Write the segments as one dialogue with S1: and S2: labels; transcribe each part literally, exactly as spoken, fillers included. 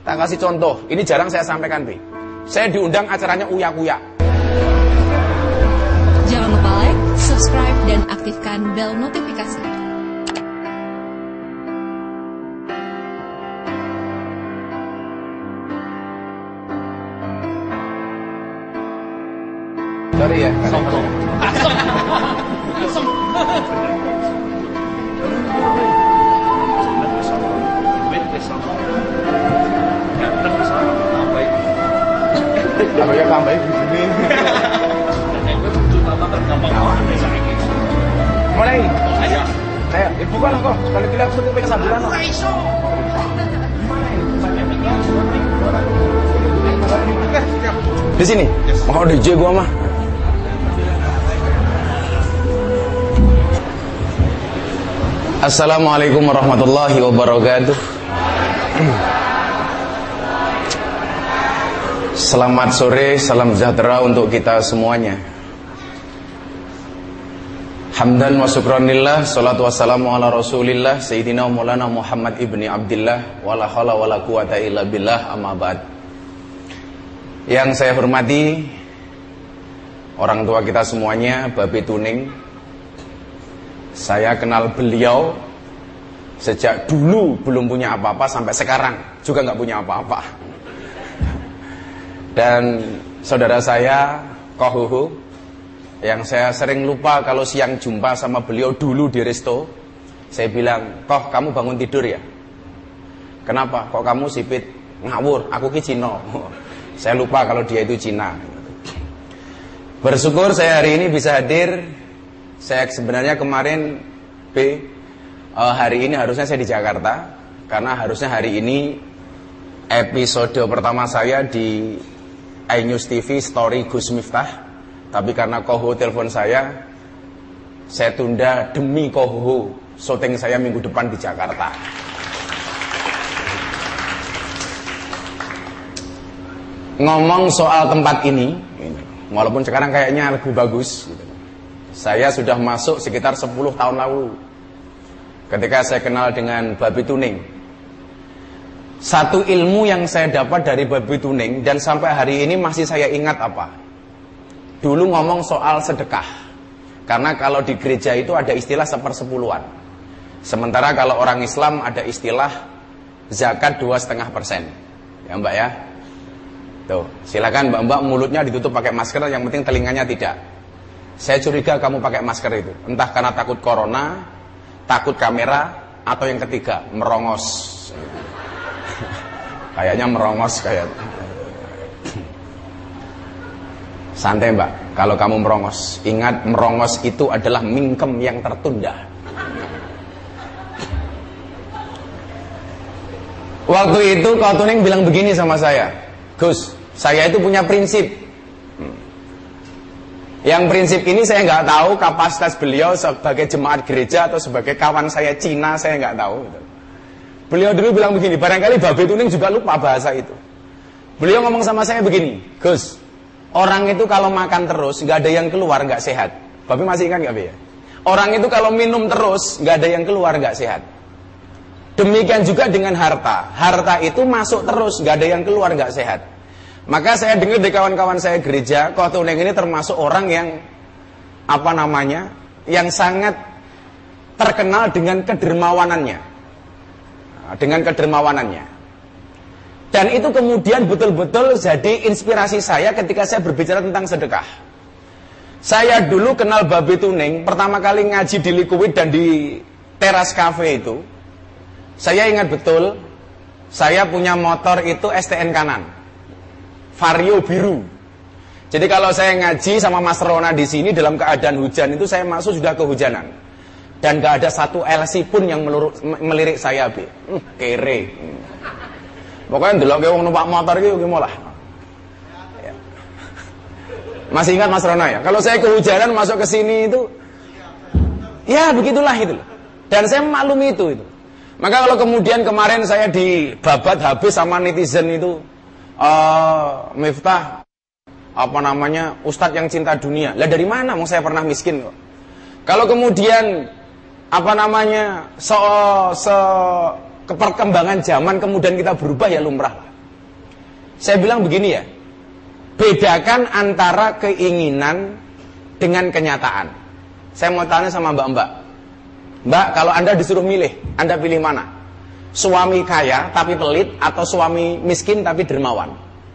S1: Tak kasih contoh, ini jarang saya sampaikan, Bi. Saya diundang acaranya Uya Kuya.
S2: Jangan lupa like, subscribe, dan aktifkan bel notifikasi.
S1: Sorry ya.
S3: Sombong. Asem. Asem.
S1: Kalau ya tambah di sini. Mulai. Ayo. Ayo, ibu kan kok. Sekali kali aku tuh pengen sambutan kok. Di sini. Mau D J gua mah. Assalamualaikum warahmatullahi wabarakatuh. Selamat sore, salam sejahtera untuk kita semuanya. Hamdan wa syukranillah, salatu wassalamu ala rasulillah, Sayyidina Maulana Muhammad ibni Abdillah, wala hawla wala quwata illa billah, amma ba'd. Yang saya hormati orang tua kita semuanya, Babe Tuning. Saya kenal beliau sejak dulu belum punya apa-apa sampai sekarang juga nggak punya apa-apa. Dan saudara saya Kohuhu, yang saya sering lupa kalau siang jumpa sama beliau dulu di resto, saya bilang, Koh, kamu bangun tidur ya? Kenapa? Kok kamu sipit? Ngawur, aku ki Cino. Saya lupa kalau dia itu Cina. Bersyukur saya hari ini bisa hadir. Saya sebenarnya kemarin B uh, hari ini harusnya saya di Jakarta, karena harusnya hari ini episode pertama saya di iNews T V Story Gus Miftah. Tapi karena Koho telepon saya, saya tunda demi Koho syuting saya minggu depan di Jakarta. Ngomong soal tempat ini, walaupun sekarang kayaknya lebih bagus gitu. Saya sudah masuk sekitar sepuluh tahun lalu ketika saya kenal dengan Babe Tuning. Satu ilmu yang saya dapat dari Babe Tuning dan sampai hari ini masih saya ingat apa? Dulu ngomong soal sedekah. Karena kalau di gereja itu ada istilah sepersepuluhan. Sementara kalau orang Islam ada istilah zakat dua koma lima persen. Ya Mbak ya. Tuh, silakan Mbak-mbak mulutnya ditutup pakai masker, yang penting telinganya tidak. Saya curiga kamu pakai masker itu, entah karena takut corona, takut kamera, atau yang ketiga, merongos. Kayaknya merongos kayak. Santai Mbak, kalau kamu merongos, ingat merongos itu adalah mingkem yang tertunda. Waktu itu Kau Tuning bilang begini sama saya, Gus, saya itu punya prinsip. Yang prinsip ini saya nggak tahu kapasitas beliau sebagai jemaat gereja atau sebagai kawan saya Cina, saya nggak tahu. Beliau dulu bilang begini, barangkali Babe Tuning juga lupa bahasa itu. Beliau ngomong sama saya begini, Gus, orang itu kalau makan terus nggak ada yang keluar nggak sehat. Babe masih ingat nggak Be ya? Orang itu kalau minum terus nggak ada yang keluar nggak sehat. Demikian juga dengan harta, harta itu masuk terus nggak ada yang keluar nggak sehat. Maka saya dengar dari kawan-kawan saya gereja, Kau Tuning ini termasuk orang yang apa namanya, yang sangat terkenal dengan kedermawanannya, dengan kedermawanannya. Dan itu kemudian betul-betul jadi inspirasi saya ketika saya berbicara tentang sedekah. Saya dulu kenal Babe Tuning pertama kali ngaji di Liquid dan di Teras Cafe itu. Saya ingat betul, saya punya motor itu S T N kanan. Vario biru. Jadi kalau saya ngaji sama Mas Rona di sini dalam keadaan hujan itu saya masuk sudah kehujanan. Dan gak ada satu L C pun yang meluruk, melirik saya Be. Hmm, kere. Hmm. Pokoknya ndelok ke wong numpak motor iki gimana lah. Ya. Masih ingat Mas Rona ya? Kalau saya kehujanan masuk ke sini itu ya begitulah itu. Dan saya maklumi itu itu. Maka kalau kemudian kemarin saya dibabat habis sama netizen itu, Uh, Miftah apa namanya, Ustadz yang cinta dunia. Lah dari mana? Mau saya pernah miskin kok. Kalau kemudian apa namanya, se, se keperkembangan zaman kemudian kita berubah, ya lumrah lah. Saya bilang begini ya, bedakan antara keinginan dengan kenyataan. Saya mau tanya sama mbak-mbak, Mbak, kalau Anda disuruh milih, Anda pilih mana? Suami kaya tapi pelit atau suami miskin tapi dermawan?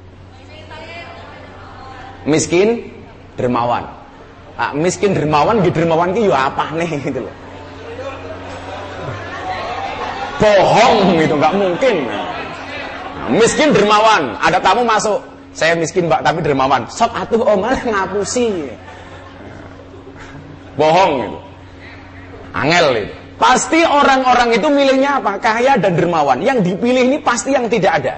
S1: Miskin, dermawan. Nah, miskin dermawan, di dermawan ki yo apa nih gitu loh. Bohong gitu, nggak mungkin. Nah, miskin dermawan, ada tamu masuk, saya miskin Mbak tapi dermawan. Sok atuh om malah ngapusi. Bohong gitu. Angel itu. Pasti orang-orang itu milihnya apa? Kaya dan dermawan. Yang dipilih ini pasti yang tidak ada.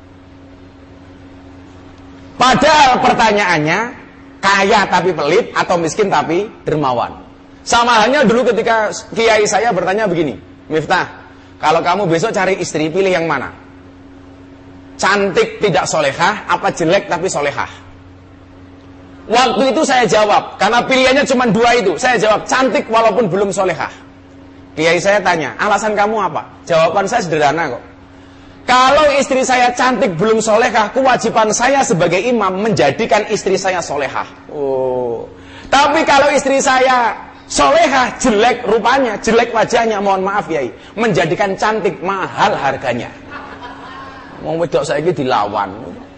S1: Padahal pertanyaannya, kaya tapi pelit atau miskin tapi dermawan. Sama halnya dulu ketika kiai saya bertanya begini, Miftah, kalau kamu besok cari istri, pilih yang mana? Cantik tidak solehah, apa jelek tapi solehah? Waktu itu saya jawab, karena pilihannya cuma dua itu. Saya jawab, cantik walaupun belum solehah. Kiai saya tanya, alasan kamu apa? Jawaban saya sederhana kok. Kalau istri saya cantik belum solehah, kewajiban saya sebagai imam menjadikan istri saya solehah. Oh. Tapi kalau istri saya solehah, jelek rupanya, jelek wajahnya, mohon maaf Yai, menjadikan cantik mahal harganya. Mau wedok saiki dilawan.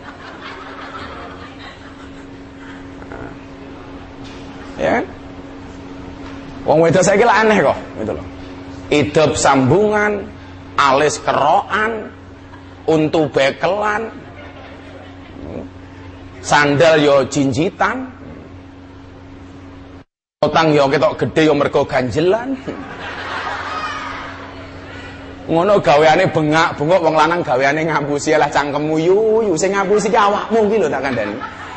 S1: Ya. Wong wedok saiki lah aneh kok, gitu loh. Hidup sambungan, alis kerokan, untu bekelan, sandal yo jinjitan, otang yo ketok gede yo mergo ganjelan. Ngono gaweane bengak-bengok, wong lanang gaweane ngapusi lah cangkemmu yuyu, sing ngapusi ki awakmu ki lho tak kandhani.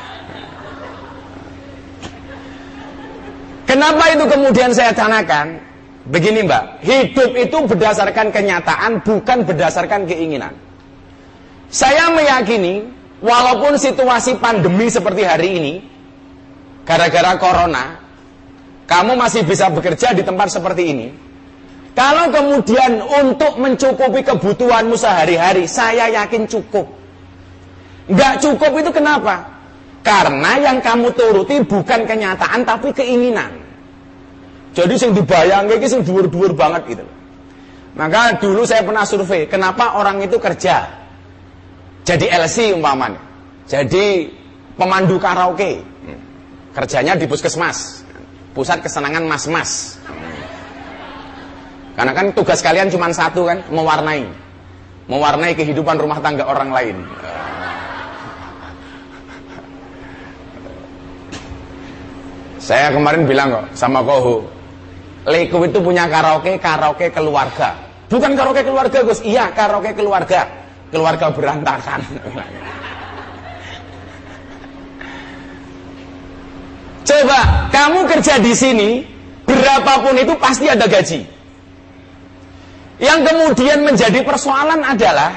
S1: Kenapa itu kemudian saya tanyakan? Begini Mbak, hidup itu berdasarkan kenyataan, bukan berdasarkan keinginan. Saya meyakini, walaupun situasi pandemi seperti hari ini, gara-gara corona, kamu masih bisa bekerja di tempat seperti ini. Kalau kemudian untuk mencukupi kebutuhanmu sehari-hari, saya yakin cukup. Nggak cukup itu kenapa? Karena yang kamu turuti bukan kenyataan, tapi keinginan. Jadi sing dibayangke iki sing dhuwur-dhuwur banget gitu. Maka dulu saya pernah survei, kenapa orang itu kerja? Jadi L C umpamanya. Jadi pemandu karaoke. Kerjanya di puskesmas. Pusat kesenangan mas-mas. Karena kan tugas kalian cuma satu kan, mewarnai. Mewarnai kehidupan rumah tangga orang lain. Saya kemarin bilang kok sama Koho, Leko itu punya karaoke, karaoke keluarga. Bukan karaoke keluarga Gus, iya karaoke keluarga. Keluarga berantakan. Coba, kamu kerja di sini, berapapun itu pasti ada gaji. Yang kemudian menjadi persoalan adalah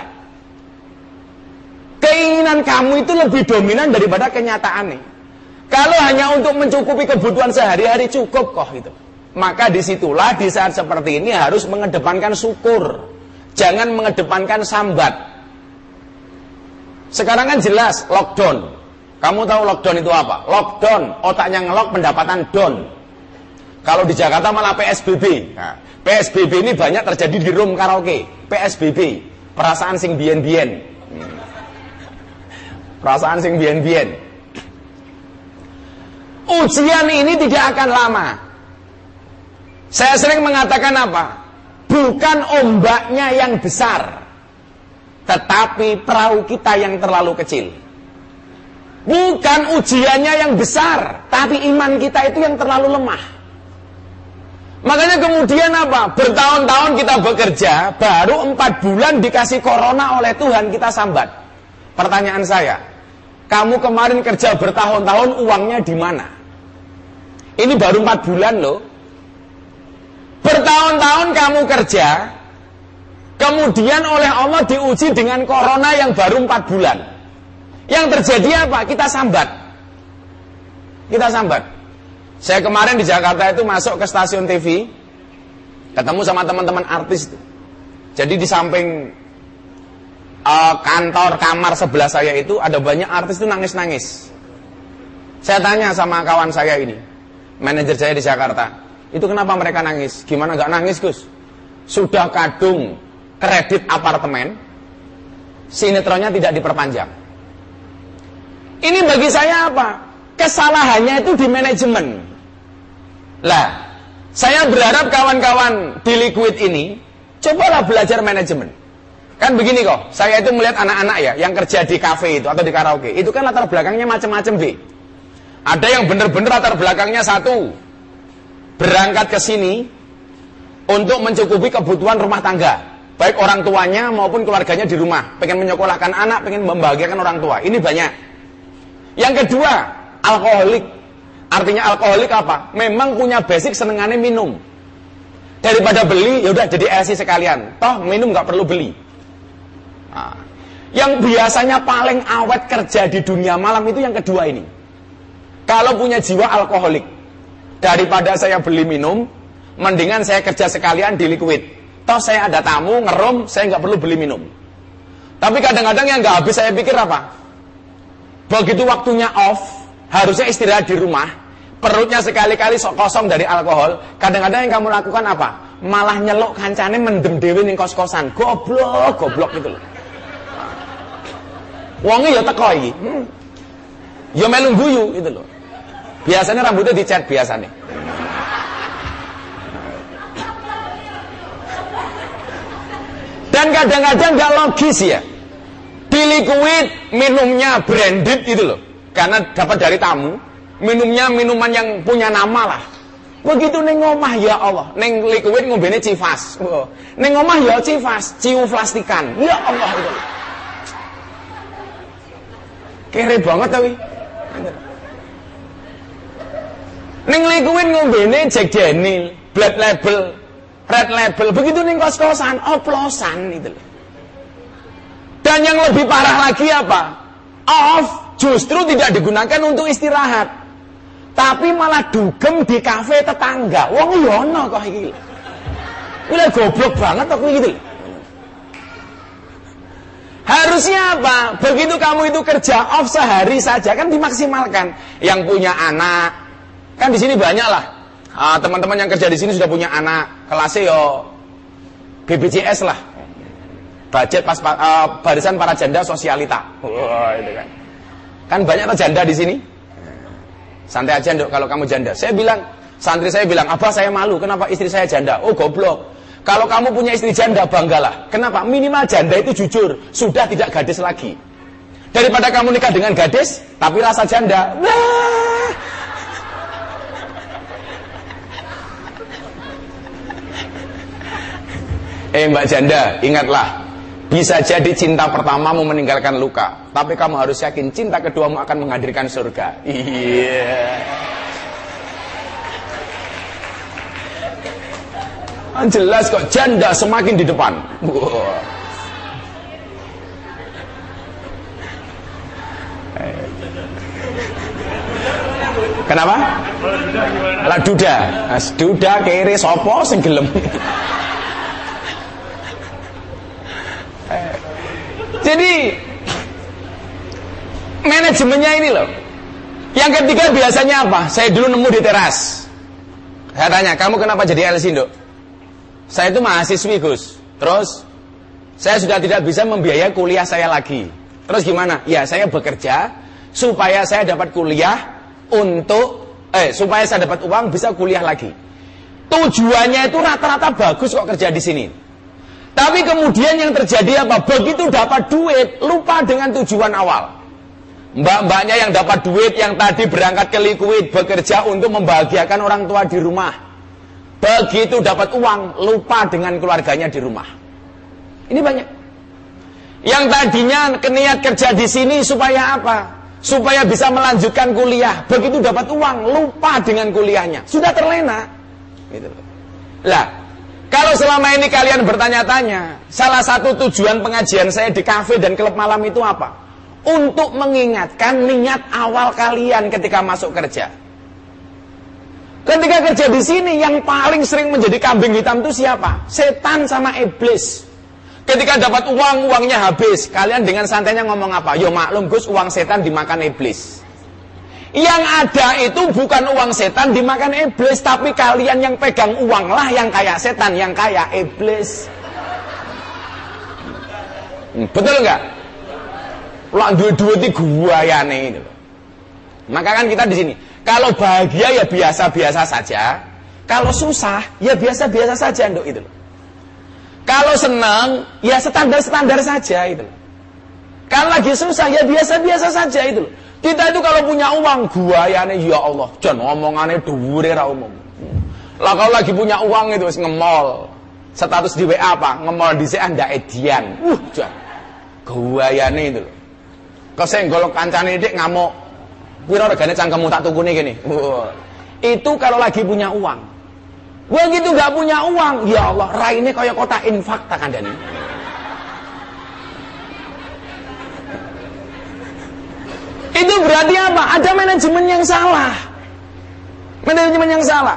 S1: keinginan kamu itu lebih dominan daripada kenyataannya. Kalau hanya untuk mencukupi kebutuhan sehari-hari cukup kok gitu. Maka disitulah di saat seperti ini harus mengedepankan syukur. Jangan mengedepankan sambat. Sekarang kan jelas lockdown. Kamu tahu lockdown itu apa? Lockdown, otaknya ngelok, pendapatan down. Kalau di Jakarta malah P S B B. Nah, P S B B ini banyak terjadi di room karaoke. P S B B, perasaan sing bien-bien. Perasaan sing bien-bien. Ujian ini tidak akan lama. Saya sering mengatakan apa? Bukan ombaknya yang besar, tetapi perahu kita yang terlalu kecil. Bukan ujiannya yang besar, tapi iman kita itu yang terlalu lemah. Makanya kemudian apa? Bertahun-tahun kita bekerja, baru empat bulan dikasih corona oleh Tuhan kita sambat. Pertanyaan saya, kamu kemarin kerja bertahun-tahun, uangnya di mana? Ini baru empat bulan loh. Bertahun-tahun kamu kerja, kemudian oleh Allah diuji dengan corona yang baru empat bulan. Yang terjadi apa? Kita sambat. Kita sambat. Saya kemarin di Jakarta itu masuk ke stasiun T V, ketemu sama teman-teman artis itu. Jadi di samping uh, kantor kamar sebelah saya itu ada banyak artis itu nangis-nangis. Saya tanya sama kawan saya ini, manajer saya di Jakarta, itu kenapa mereka nangis? Gimana nggak nangis, Gus? Sudah kadung kredit apartemen, sinetronnya tidak diperpanjang. Ini bagi saya apa? Kesalahannya itu di manajemen. Lah, saya berharap kawan-kawan di Liquid ini cobalah belajar manajemen. Kan begini kok, saya itu melihat anak-anak ya yang kerja di kafe itu atau di karaoke, itu kan latar belakangnya macam-macam, B. Ada yang benar-benar latar belakangnya satu, berangkat ke sini untuk mencukupi kebutuhan rumah tangga, baik orang tuanya maupun keluarganya di rumah, pengen menyekolahkan anak, pengen membahagiakan orang tua. Ini banyak. Yang kedua, alkoholik. Artinya alkoholik apa? Memang punya basic senengannya minum. Daripada beli, yaudah jadi L C sekalian. Toh minum nggak perlu beli. Nah, yang biasanya paling awet kerja di dunia malam itu yang kedua ini. Kalau punya jiwa alkoholik, daripada saya beli minum, mendingan saya kerja sekalian di Liquid. Toh saya ada tamu, ngerom, saya nggak perlu beli minum. Tapi kadang-kadang yang nggak habis saya pikir apa? Begitu waktunya off, harusnya istirahat di rumah, perutnya sekali-kali sok kosong dari alkohol. Kadang-kadang yang kamu lakukan apa? Malah nyeluk kancane mendem dewe ning kos-kosan. Goblok, goblok gitu loh. Wonge ya teko iki. Hmm. Ya melu guyu gitu loh. Biasanya rambutnya dicat biasanya. Dan kadang-kadang nggak logis ya. Di Liquid minumnya branded gitu loh. Karena dapat dari tamu. Minumnya minuman yang punya nama lah. Begitu neng omah ya Allah. Neng Liquid ngombene Civas. Oh. Neng omah ya Civas. Ciu plastikan. Ya Allah itu. Kere banget tapi. Neng Liquid ngombene Jack Daniel, Black Label, Red Label. Begitu neng kos-kosan, oplosan itu. Dan yang lebih parah lagi apa? Off justru tidak digunakan untuk istirahat, tapi malah dugem di kafe tetangga. Wong yono kok iki. Ini goblok banget aku gitu. Harusnya apa? Begitu kamu itu kerja off sehari saja kan dimaksimalkan. Yang punya anak kan di sini banyak lah. Uh, teman-teman yang kerja di sini sudah punya anak, kelasnya yo B P J S lah. Budget pas uh, barisan para janda sosialita. Wah, itu kan. Kan banyak janda di sini. Santai aja Nduk kalau kamu janda. Saya bilang, santri saya bilang, "Abah saya malu, kenapa istri saya janda?" Oh, goblok. Kalau kamu punya istri janda, banggalah. Kenapa? Minimal janda itu jujur, sudah tidak gadis lagi. Daripada kamu nikah dengan gadis, tapi rasa janda. Wah. Eh Mbak Janda, ingatlah. Bisa jadi cinta pertamamu meninggalkan luka, tapi kamu harus yakin cinta keduamu akan menghadirkan surga. Iya. Yeah. Jelas kok janda semakin di depan. Wow. Kenapa? Lah duda. Mas duda kere sopo sing gelem. Jadi manajemennya ini loh. Yang ketiga biasanya apa? Saya dulu nemu di teras. Saya tanya, kamu kenapa jadi L C, Nduk? Saya itu mahasiswi, Gus. Terus saya sudah tidak bisa membiayai kuliah saya lagi. Terus gimana? Ya, saya bekerja supaya saya dapat kuliah untuk eh supaya saya dapat uang bisa kuliah lagi. Tujuannya itu rata-rata bagus kok kerja di sini. Tapi kemudian yang terjadi apa? Begitu dapat duit, lupa dengan tujuan awal. Mbak-mbaknya yang dapat duit, yang tadi berangkat ke Liquid, bekerja untuk membahagiakan orang tua di rumah. Begitu dapat uang, lupa dengan keluarganya di rumah. Ini banyak. Yang tadinya niat kerja di sini supaya apa? Supaya bisa melanjutkan kuliah. Begitu dapat uang, lupa dengan kuliahnya. Sudah terlena. Gitu. Lah. Kalau selama ini kalian bertanya-tanya, salah satu tujuan pengajian saya di kafe dan klub malam itu apa? Untuk mengingatkan niat awal kalian ketika masuk kerja. Ketika kerja di sini, yang paling sering menjadi kambing hitam itu siapa? Setan sama iblis. Ketika dapat uang, uangnya habis. Kalian dengan santainya ngomong apa? Yo maklum Gus, uang setan dimakan iblis. Yang ada itu bukan uang setan dimakan iblis, tapi kalian yang pegang uang lah yang kayak setan, yang kayak iblis. Hmm, betul nggak? Lah dua-dua itu guayane itu. Maka kan kita di sini, kalau bahagia ya biasa-biasa saja, kalau susah ya biasa-biasa saja, Nduk, itu. Kalau senang, ya standar-standar saja itu. Kalau lagi susah, ya biasa-biasa saja itu. Kita itu kalau punya uang, guayane ya Allah, jangan ngomongannya dhuwure ra umum. Lah kalau lagi punya uang itu ngemol. Status di W A apa? Ngemol dhisik ndak edian. Uh, jan. Guayane itu. Kesenggol kancane dik ngamuk. Pira regane cangkemmu tak tukune kene. Uh. Itu kalau lagi punya uang. Begitu gak punya uang, ya Allah, raine kaya kotak infak tak kandani. Itu berarti apa? Ada manajemen yang salah. Manajemen yang salah.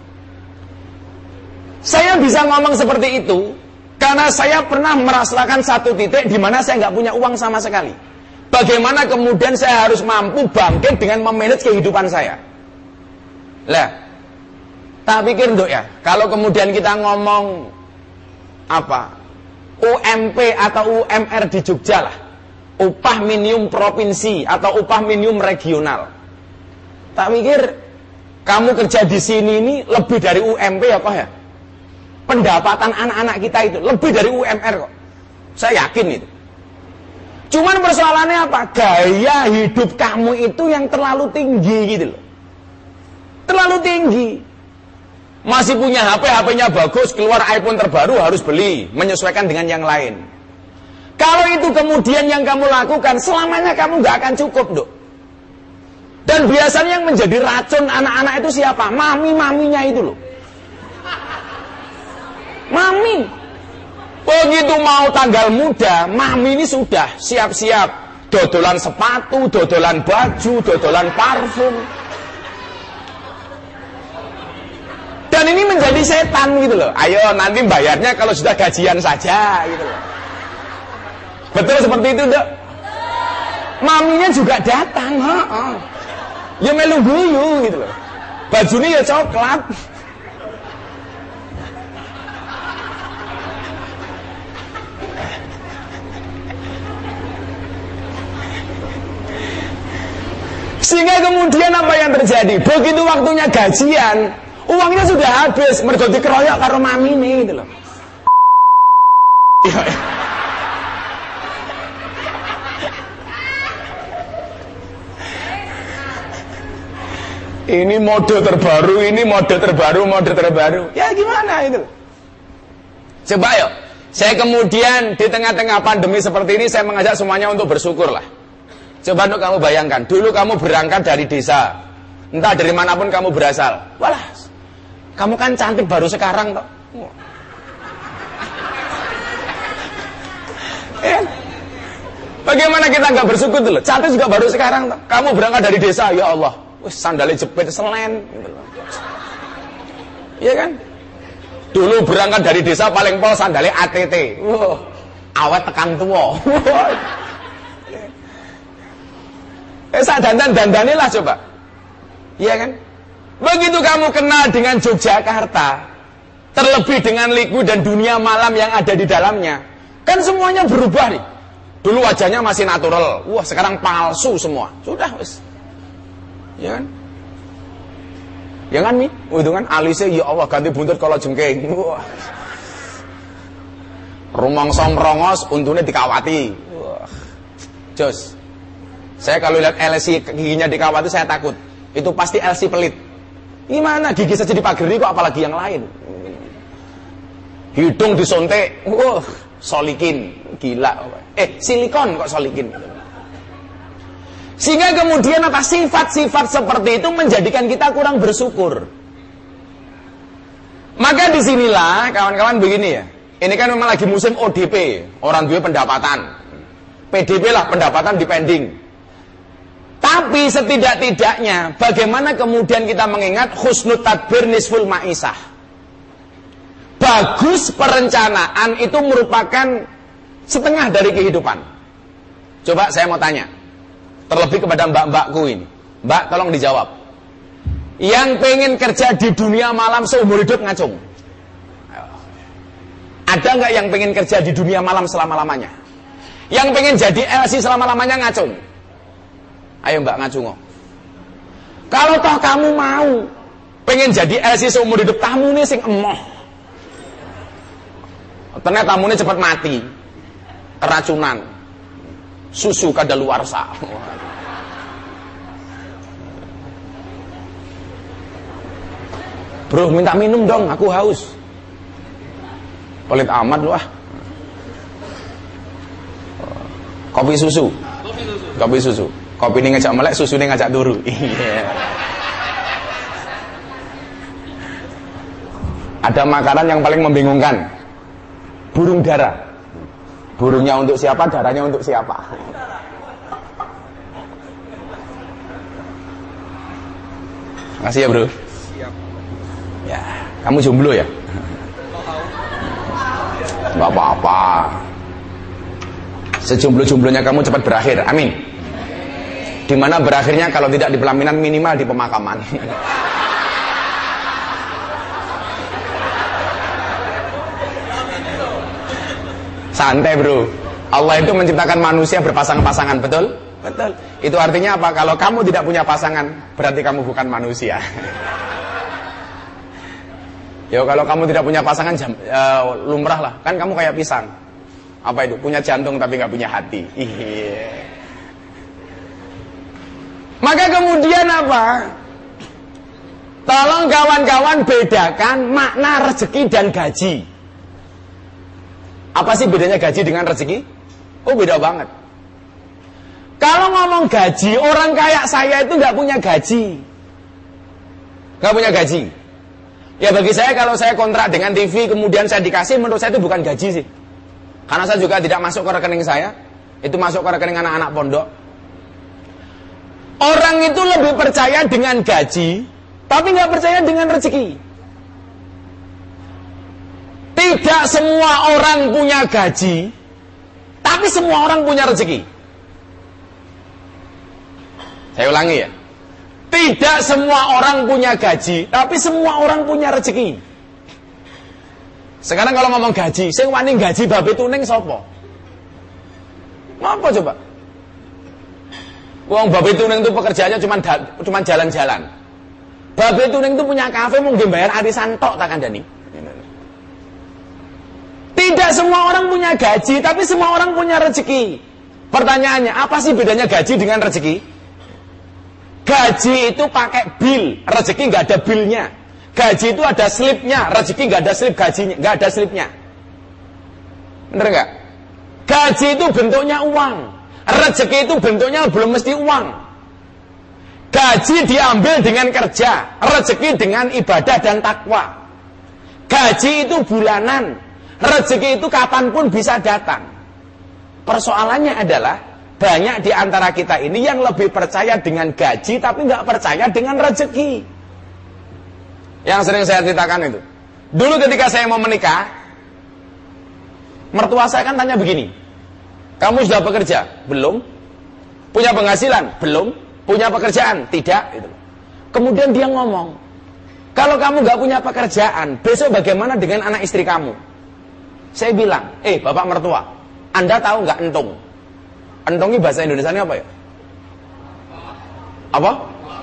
S1: Saya bisa ngomong seperti itu karena saya pernah merasakan satu titik di mana saya nggak punya uang sama sekali. Bagaimana kemudian saya harus mampu bangkit dengan memanage kehidupan saya? Lah, tak pikir Nduk ya, kalau kemudian kita ngomong apa U M P atau U M R di Jogja lah, upah minimum provinsi atau upah minimum regional, tak pikir kamu kerja di sini ini lebih dari U M P ya kok ya? Pendapatan anak-anak kita itu lebih dari U M R kok, saya yakin itu. Cuman persoalannya apa? Gaya hidup kamu itu yang terlalu tinggi gitu loh, terlalu tinggi. Masih punya H P, H P-nya bagus, keluar iPhone terbaru harus beli, menyesuaikan dengan yang lain. Kalau itu kemudian yang kamu lakukan, selamanya kamu gak akan cukup, Dok. Dan biasanya yang menjadi racun anak-anak itu siapa? Mami-maminya itu loh. Mami. Begitu mau tanggal muda, mami ini sudah siap-siap. Dodolan sepatu, dodolan baju, dodolan parfum. Dan ini menjadi setan gitu loh. Ayo nanti bayarnya kalau sudah gajian saja gitu loh. Betul seperti itu, Dok? Maminya juga datang, ha, ha. Ya melu guyu gitu loh. Bajunya ya coklat. Sehingga kemudian apa yang terjadi? Begitu waktunya gajian, uangnya sudah habis, mergo dikeroyok karo mami ini gitu loh. Ini mode terbaru, ini mode terbaru, mode terbaru. Ya gimana itu? Coba yuk, saya kemudian di tengah-tengah pandemi seperti ini, saya mengajak semuanya untuk bersyukur lah. Coba untuk kamu bayangkan, dulu kamu berangkat dari desa, entah dari manapun kamu berasal. Walah, kamu kan cantik baru sekarang toh. Ya. Bagaimana kita nggak bersyukur dulu? Cantik juga baru sekarang toh. Kamu berangkat dari desa, ya Allah, wih, sandalnya jepit selen. Iya kan? Dulu berangkat dari desa paling pol sandalnya A T T. Wow, awet tekan tua. Eh, sak dandan-dandane lah coba. Iya kan? Begitu kamu kenal dengan Yogyakarta, terlebih dengan liku dan dunia malam yang ada di dalamnya, kan semuanya berubah nih. Dulu wajahnya masih natural, wah sekarang palsu semua. Sudah wis. Ya kan? Ya kan Mi? Oh, itu kan alisnya ya Allah ganti buntut kalau jengking. Wah. Rumangsa merongos untune dikawati. Wah. Jos. Saya kalau lihat L C giginya dikawati saya takut. Itu pasti L C pelit. Gimana gigi saja dipageri kok apalagi yang lain. Hidung disontek. Wah, solikin. Gila. Eh, silikon kok solikin. Sehingga kemudian apa sifat-sifat seperti itu menjadikan kita kurang bersyukur. Maka disinilah kawan-kawan begini ya. Ini kan memang lagi musim O D P, orang duwe pendapatan. P D P lah, pendapatan depending. Tapi setidak-tidaknya bagaimana kemudian kita mengingat husnul tadbir nisful ma'isah. Bagus perencanaan itu merupakan Setengah dari kehidupan. Coba saya mau tanya, terlebih kepada mbak-mbakku ini. Mbak, tolong dijawab. Yang pengen kerja di dunia malam seumur hidup ngacung? Ada nggak yang pengen kerja di dunia malam selama-lamanya? Yang pengen jadi L C selama-lamanya ngacung? Ayo mbak ngacung. Kalau toh kamu mau pengen jadi L C seumur hidup, tamu nih sing emoh. Ternyata tamu nih cepat mati, keracunan, susu kadaluarsa. Bro, minta minum dong, aku haus. Pelit amat lu ah. Kopi susu. Kopi susu. Kopi ini ngajak melek, susu ini ngajak turu. Ada makanan yang paling membingungkan. Burung dara. Burungnya untuk siapa, darahnya untuk siapa? Makasih ya bro. Ya, kamu jomblo ya? Gak apa-apa. Sejomblo-jomblonya kamu cepat berakhir, amin. Dimana berakhirnya kalau tidak di pelaminan, minimal di pemakaman. Santai bro. Allah itu menciptakan manusia berpasang-pasangan, betul? Betul. Itu artinya apa? Kalau kamu tidak punya pasangan, berarti kamu bukan manusia. Ya kalau kamu tidak punya pasangan, jam, uh, lumrah lah. Kan kamu kayak pisang. Apa itu? Punya jantung tapi nggak punya hati. Iya. Maka kemudian apa? Tolong kawan-kawan bedakan makna rezeki dan gaji. Apa sih bedanya gaji dengan rezeki? Oh beda banget. Kalau ngomong gaji, orang kayak saya itu nggak punya gaji. Nggak punya gaji. Ya bagi saya kalau saya kontrak dengan T V kemudian saya dikasih, menurut saya itu bukan gaji sih. Karena saya juga tidak masuk ke rekening saya, itu masuk ke rekening anak-anak pondok. Orang itu lebih percaya dengan gaji, tapi nggak percaya dengan rezeki. Tidak semua orang punya gaji, tapi semua orang punya rezeki. Saya ulangi ya. Tidak semua orang punya gaji, tapi semua orang punya rezeki. Sekarang kalau ngomong gaji, sing wani gaji babe tuning sapa? Ngapa coba? Wong babe tuning itu pekerjaannya cuma cuma jalan-jalan. Babe tuning itu punya kafe mau bayar arisan tok tak kandhani. Tidak semua orang punya gaji, tapi semua orang punya rezeki. Pertanyaannya, apa sih bedanya gaji dengan rezeki? Gaji itu pakai bil, rezeki nggak ada bilnya. Gaji itu ada slipnya, rezeki nggak ada slip gajinya, nggak ada slipnya. Bener nggak? Gaji itu bentuknya uang, rezeki itu bentuknya belum mesti uang. Gaji diambil dengan kerja, rezeki dengan ibadah dan takwa. Gaji itu bulanan, rezeki itu kapanpun bisa datang. Persoalannya adalah banyak di antara kita ini yang lebih percaya dengan gaji tapi nggak percaya dengan rezeki. Yang sering saya ceritakan itu. Dulu ketika saya mau menikah, mertua saya kan tanya begini, kamu sudah bekerja? Belum. Punya penghasilan? Belum. Punya pekerjaan? Tidak. Gitu. Kemudian dia ngomong, kalau kamu nggak punya pekerjaan, besok bagaimana dengan anak istri kamu? Saya bilang, eh bapak mertua, Anda tahu nggak entung? Entung ini bahasa Indonesianya apa ya? Apa?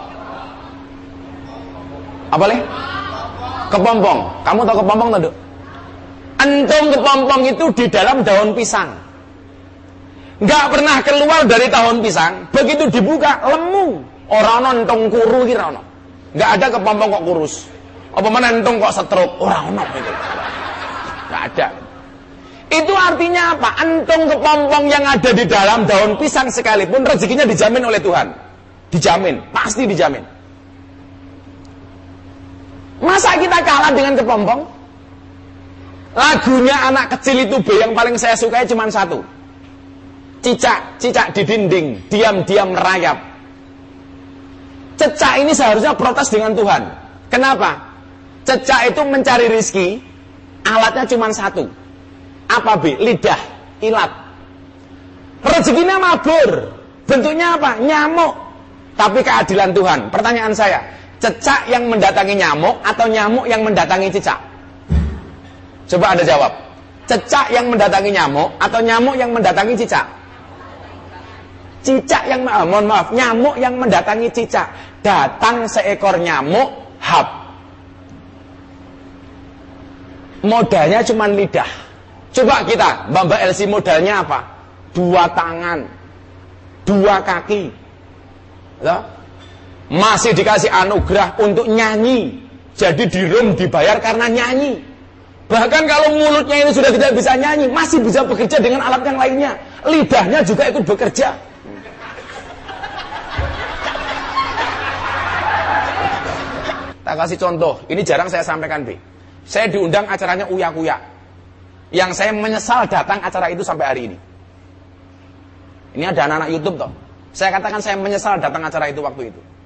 S1: Apa leh? Kepompong. Kamu tahu kepompong tak? Entung kepompong itu di dalam daun pisang. Nggak pernah keluar dari daun pisang. Begitu dibuka, lemu. Orang entung kuru kira ono. Nggak ada kepompong kok kurus. Apa mana entung kok setruk? Orang ono itu. Nggak ada. Itu artinya apa? Entung kepompong yang ada di dalam daun pisang sekalipun rezekinya dijamin oleh Tuhan. Dijamin, pasti dijamin. Masa kita kalah dengan kepompong? Lagunya anak kecil itu B yang paling saya sukai cuma satu. Cicak, cicak di dinding, diam-diam merayap. Cecak ini seharusnya protes dengan Tuhan. Kenapa? Cecak itu mencari rizki, alatnya cuma satu. Apa B? Lidah. ilat. Rezekinya mabur. Bentuknya apa? Nyamuk. Tapi keadilan Tuhan. Pertanyaan saya, cecak yang mendatangi nyamuk atau nyamuk yang mendatangi cicak? Coba Anda jawab. Cecak yang mendatangi nyamuk atau nyamuk yang mendatangi cicak? Cicak yang, ah, mohon maaf, nyamuk yang mendatangi cicak. Datang seekor nyamuk, hap. Modalnya cuma lidah. Coba kita, Mbak Mbak Elsie modalnya apa? Dua tangan, dua kaki. Loh? Masih dikasih anugerah untuk nyanyi. Jadi di room dibayar karena nyanyi. Bahkan kalau mulutnya ini sudah tidak bisa nyanyi, masih bisa bekerja dengan alat yang lainnya. Lidahnya juga ikut bekerja. Tak kasih contoh, ini jarang saya sampaikan, B. Saya diundang acaranya Uya Kuya. Yang saya menyesal datang acara itu sampai hari ini. Ini ada anak-anak YouTube toh. Saya katakan saya menyesal datang acara itu waktu itu.